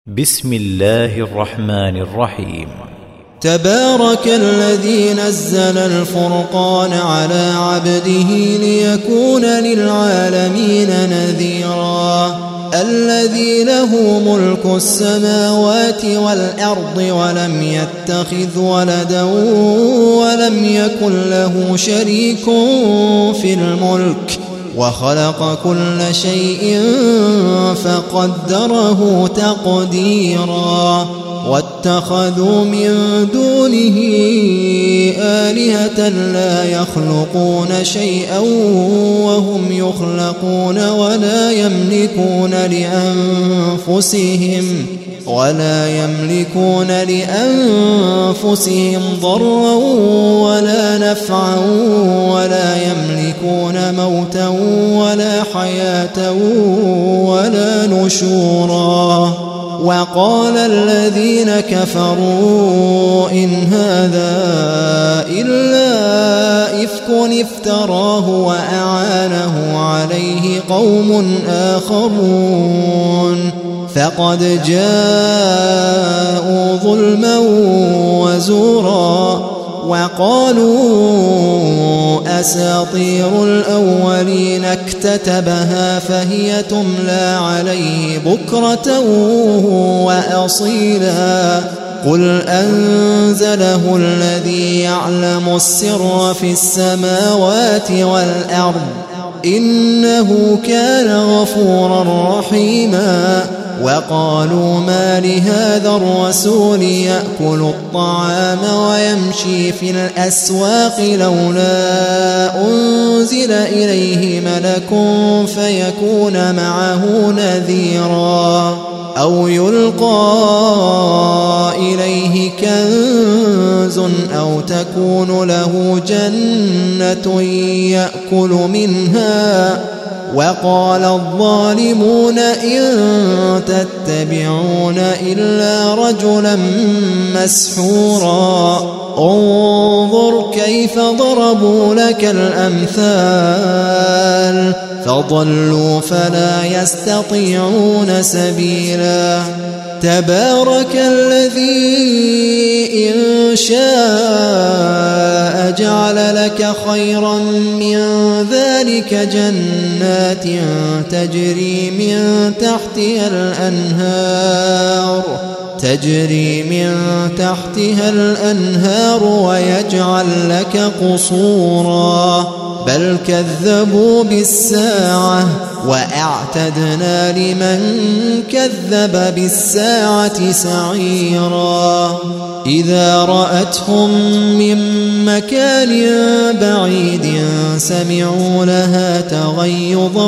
بسم الله الرحمن الرحيم. تبارك الذي نزل الفرقان على عبده ليكون للعالمين نذيرا الذي له ملك السماوات والأرض ولم يتخذ ولدا ولم يكن له شريك في الملك وخلق كل شيء فقدره تقديرا واتخذوا من دونه آلهة لا يخلقون شيئا وهم يخلقون ولا يملكون لأنفسهم ضرا ولا نفعا ولا يملكون موتا ولا حياة ولا نشورا. وقال الذين كفروا إن هذا إلا إفك افتراه وأعانه عليه قوم آخرون فقد جاءوا ظلما وزورا وقالوا أساطير الأولين اكتتبها فهي تملى عليه بكرة وأصيلا قل أنزله الذي يعلم السر في السماوات والأرض إنه كان غفورا رحيما. وقالوا ما لهذا الرسول يأكل الطعام ويمشي في الأسواق لولا أنزل إليه ملك فيكون معه نذيرا أو يلقى إليه كنز أو تكون له جنة يأكل منها. وقال الظالمون إن تتبعون إلا رجلا مسحورا انظر كيف ضربوا لك الأمثال فضلوا فلا يستطيعون سبيلا. تبارك الذي إن شاء جعل لك خيرا من ذلك جنات تجري من تحتها الأنهار ويجعل لك قصورا بل كذبوا بالساعة وأعتدنا لمن كذب بالساعة سعيرا. إذا رأتهم من مكان بعيد سمعوا لها تغيظا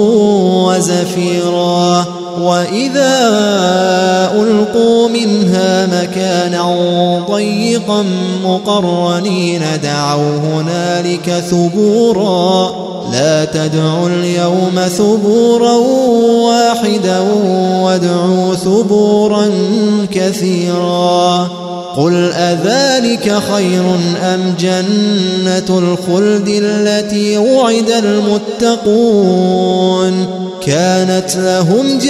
وزفيرا وإذا ألقوا منها مكانا ضيقا مقرنين دعوا هنالك ثبورا لا تدعوا اليوم ثبورا واحدا وادعوا ثبورا كثيرا. قل أذلك خير أم جنة الخلد التي وعد المتقون كانت لهم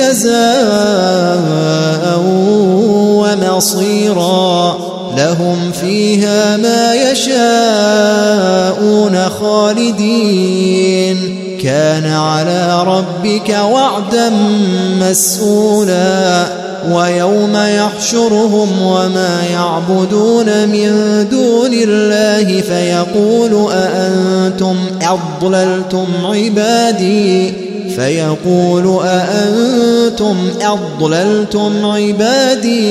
جزاء ومصيرا لهم فيها ما يشاءون خالدين كان على ربك وعدا مسئولا. ويوم يحشرهم وما يعبدون من دون الله فيقول أأنتم أضللتم عبادي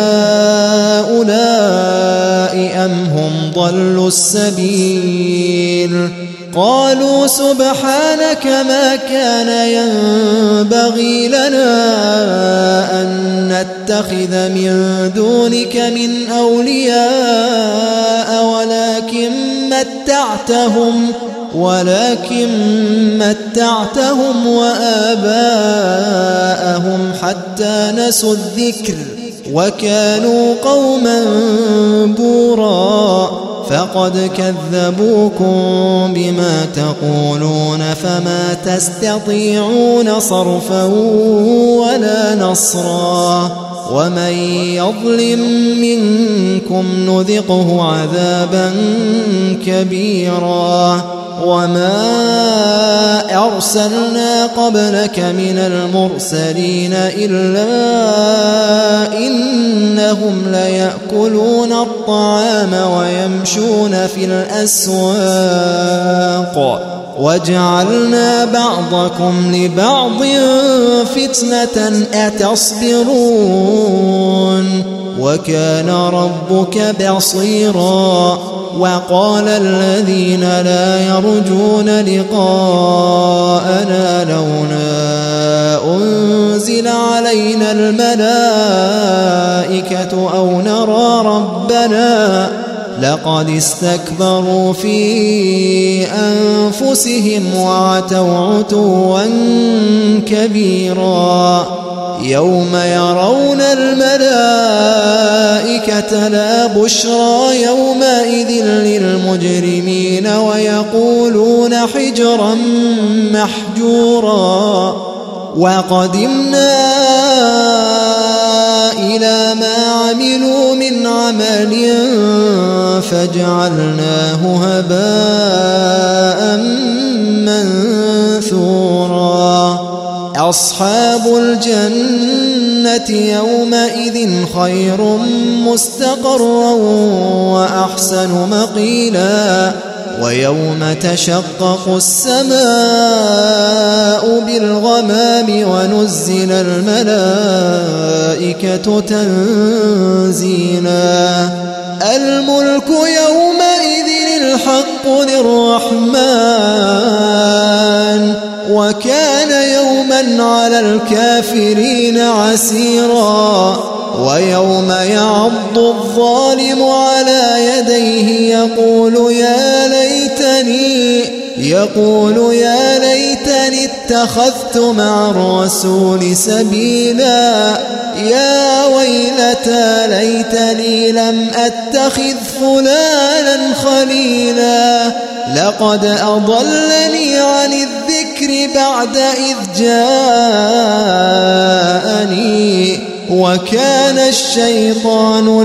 هؤلاء أم هم ضلوا السبيل. قالوا سبحانك ما كان ينبغي لنا أن نتخذ من دونك من أولياء ولكن متعتهم وآباءهم حتى نسوا الذكر وكانوا قوما بورا فقد كذبوكم بما تقولون فما تستطيعون صرفا ولا نصرا ومن يظلم منكم نذقه عذابا كبيرا وما أرسلنا قبلك من المرسلين إلا إنهم ليأكلون الطعام ويمشون في الأسواق وجعلنا بعضكم لبعض فتنة أتصبرون وكان ربك بصيرا وقال الذين لا يرجون لقاءنا لولا أنزل علينا الملائكة أو نرى ربنا لقد استكبروا في أنفسهم وعتوا عتوا كبيرا يوم يرون الملائكة لا بشرى يومئذ للمجرمين ويقولون حجرا محجورا وقدمنا إلى ما عملوا من عمل فجعلناه هباء منثورا أصحاب الجنة يومئذ خير مستقرا وأحسن مقيلا ويوم تشقق السماء بالغمام ونزل الملائكة تنزيلا الملك يومئذ الحق للرحمن وكان يوما على الكافرين عسيرا ويوم يعض الظالم على يديه يقول يا ليتني اتخذت مع الرسول سبيلا يا ويلتى ليتني لم أتخذ فلانا خليلا لقد أضلني عن الذكر بعد إذ جاءني وكان الشيطان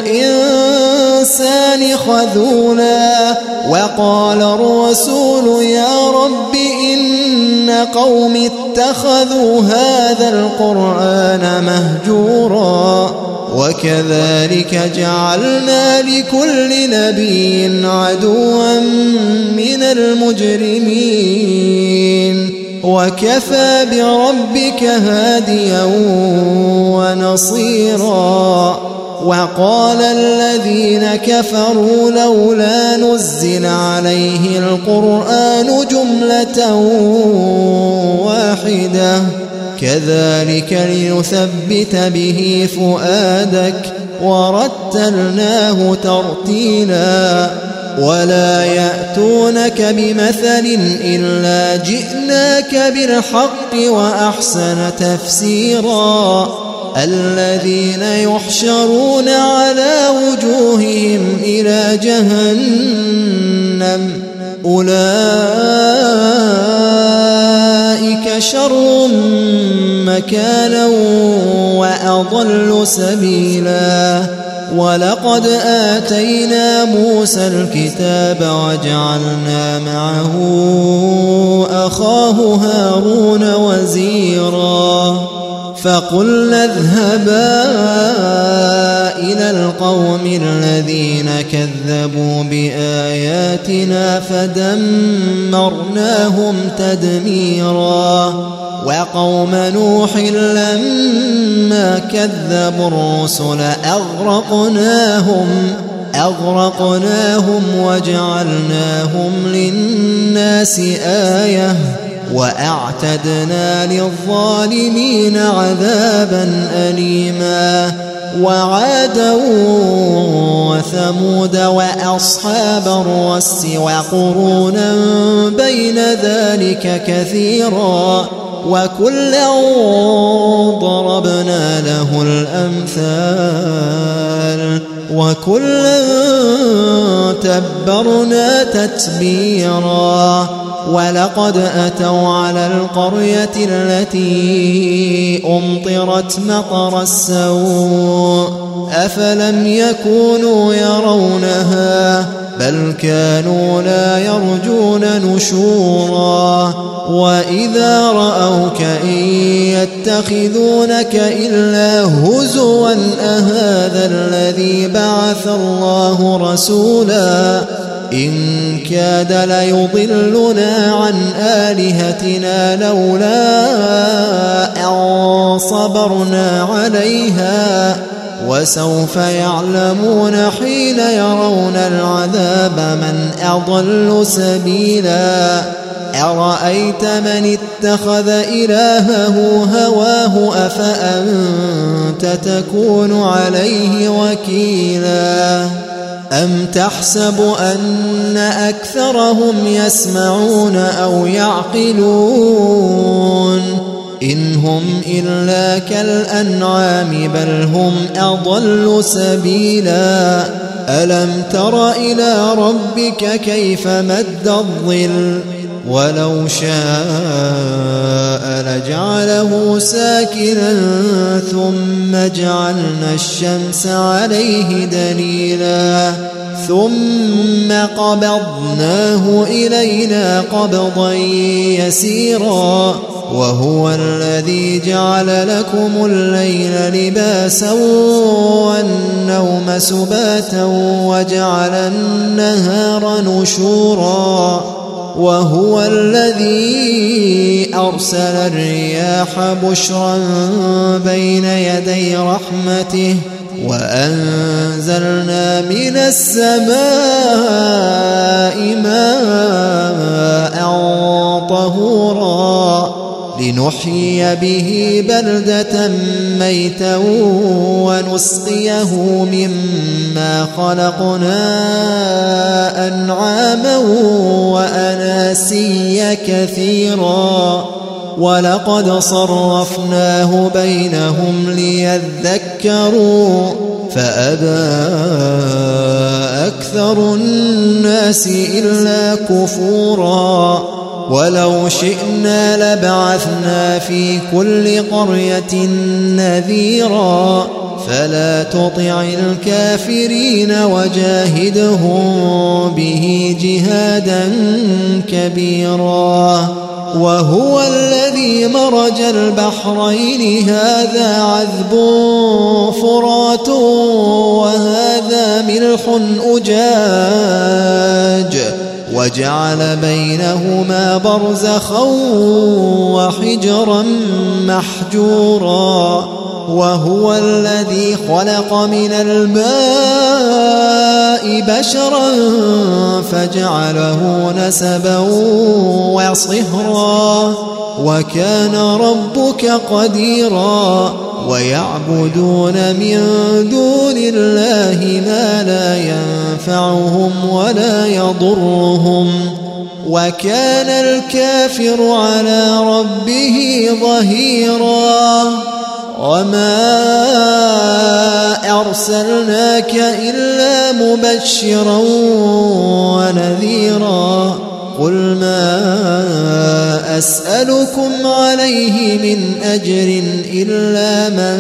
للإنسان خذولا وقال الرسول يا رب إن قوم اتخذوا هذا القرآن مهجورا وكذلك جعلنا لكل نبي عدوا من المجرمين وكفى بربك هاديا ونصيرا وقال الذين كفروا لولا نزل عليه القرآن جملة واحدة كذلك لنثبت به فؤادك ورتلناه ترتيلا ولا يأتونك بمثل إلا جئناك بالحق وأحسن تفسيرا الذين يحشرون على وجوههم إلى جهنم أولئك شر مكانا وأضل سبيلا ولقد آتينا موسى الكتاب وجعلنا معه أخاه هارون وزيرا فقلنا اذهبا إلى القوم الذين كذبوا بآياتنا فدمرناهم تدميرا وقوم نوح لما كذبوا الرسل أغرقناهم وجعلناهم للناس آية وأعتدنا للظالمين عذابا أليما وعادا وثمود وأصحاب الرس وقرونا بين ذلك كثيرا وكلا ضربنا له الأمثال وكلا تبرنا تتبيرا ولقد أتوا على القرية التي أمطرت مطر السوء أفلم يكونوا يرونها بل كانوا لا يرجون نشورا وإذا رأوك إن يتخذونك إلا هزوا أهذا الذي بعث الله رسولا إن كاد ليضلنا عن آلهتنا لولا أن صبرنا عليها وسوف يعلمون حين يرون العذاب من أضل سبيلا أرأيت من اتخذ إلهه هواه أفأنت تكون عليه وكيلا أم تحسب أن أكثرهم يسمعون أو يعقلون إن هم إلا كالأنعام بل هم أضل سبيلا ألم تر إلى ربك كيف مد الظل ولو شاء لجعله ساكنا ثم جعلنا الشمس عليه دليلا ثم قبضناه إلينا قبضا يسيرا وهو الذي جعل لكم الليل لباسا والنوم سباتا وجعل النهار نشورا وهو الذي أرسل الرياح بشرا بين يدي رحمته وأنزلنا من السماء ماء طهورا لنحيي به بلدة ميتا ونسقيه مما خلقنا أنعاما وأناسيا كثيرا ولقد صرفناه بينهم ليذكروا فأبى أكثر الناس إلا كفورا ولو شئنا لبعثنا في كل قرية نذيرا فلا تطع الكافرين وجاهدهم به جهادا كبيرا وهو الذي مرج البحرين هذا عذب فرات وهذا ملح أجاج وجعل بينهما برزخا وحجرا محجورا وهو الذي خلق من الماء بشرا فجعله نسبا وصهرا وكان ربك قديرا ويعبدون من دون الله ما لا ينفعهم ولا يضرهم وكان الكافر على ربه ظهيرا وما أرسلناك إلا مبشرا ونذيرا قل ما أسألكم عليه من أجر إلا من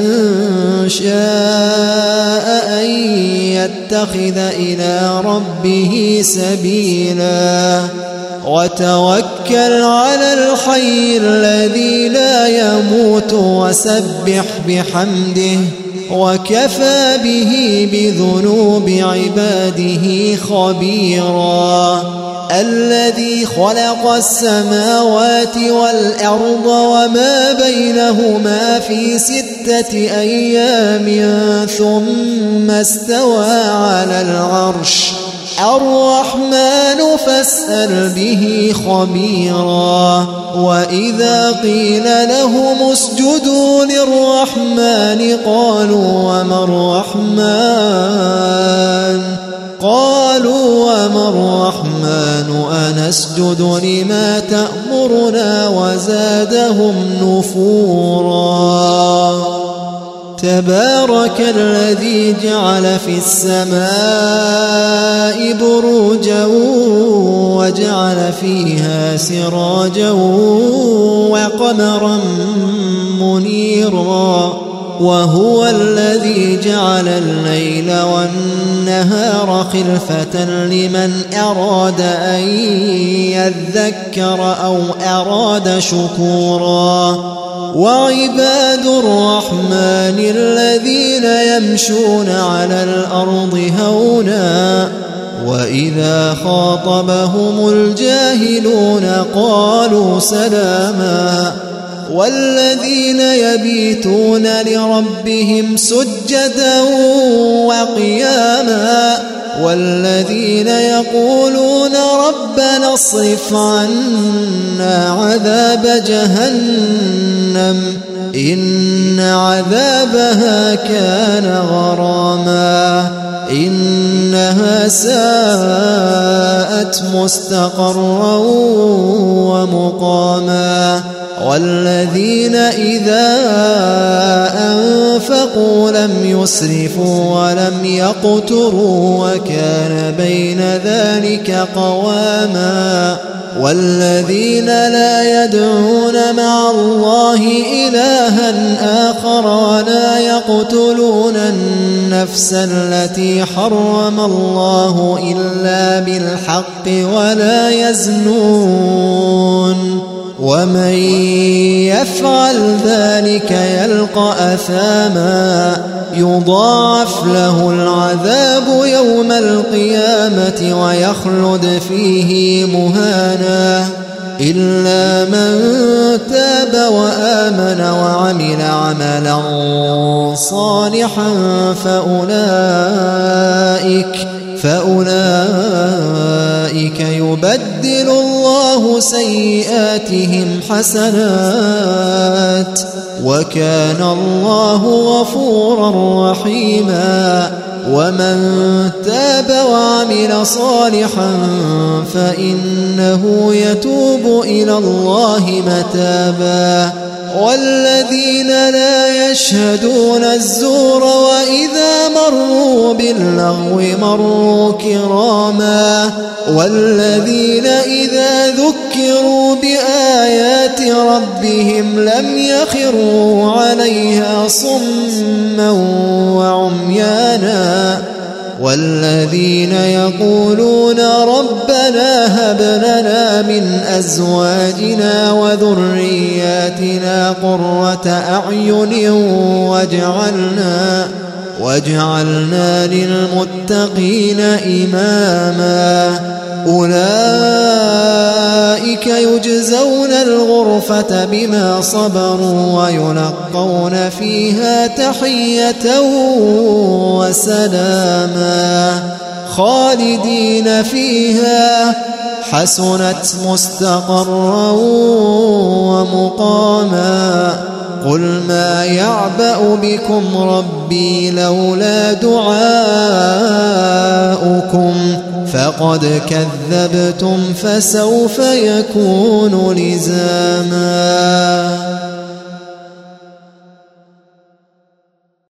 شاء أن يتخذ إلى ربه سبيلا وتوكل على الحي الذي لا يموت وسبح بحمده وكفى به بذنوب عباده خبيرا الذي خلق السماوات والأرض وما بينهما في 6 أيام ثم استوى على العرش الرحمن فاسأل به خبيرا وإذا قيل لهم اسجدوا للرحمن قالوا وما الرحمن أنسجد لما تأمرنا وزادهم نفورا تبارك الذي جعل في السماء بروجا وجعل فيها سراجا وقمرا منيرا وهو الذي جعل الليل والنهار خلفة لمن أراد أن يذكر أو أراد شكورا وعباد الرحمن الذين يمشون على الأرض هونا وإذا خاطبهم الجاهلون قالوا سلاما والذين يبيتون لربهم سجدا وقياما والذين يقولون ربنا اصرف عنا عذاب جهنم إن عذابها كان غراما إنها ساءت مستقرا ومقاما والذين إذا أنفقوا لم يسرفوا ولم يقتروا وكان بين ذلك قواما والذين لا يدعون مع الله إلها آخر ولا يقتلون النفس التي حرم الله إلا بالحق ولا يزنون ومن يفعل ذلك يلقى أثاما يضاعف له العذاب يوم القيامة ويخلد فيه مهانا إلا من تاب وآمن وعمل عملا صالحا فأولئك يبدل الله سيئاتهم حسنات وكان الله غفورا رحيما ومن تاب وعمل صالحا فإنه يتوب إلى الله متابا والذين لا يشهدون الزور وإذا مروا باللغو مروا كراما والذين إذا ذكروا بآيات ربهم لم يخروا عليها صما وعميانا والذين يقولون ربنا هب لنا من أزواجنا وذرياتنا قرة أعين واجعلنا للمتقين إماما أولئك يجزون الغرفة بما صبروا ويلقون فيها تحية وسلاما خالدين فيها حسنت مستقرا ومقاما قل ما يعبأ بكم ربي لولا دعاؤكم فقد كذبتم فسوف يكون لزاما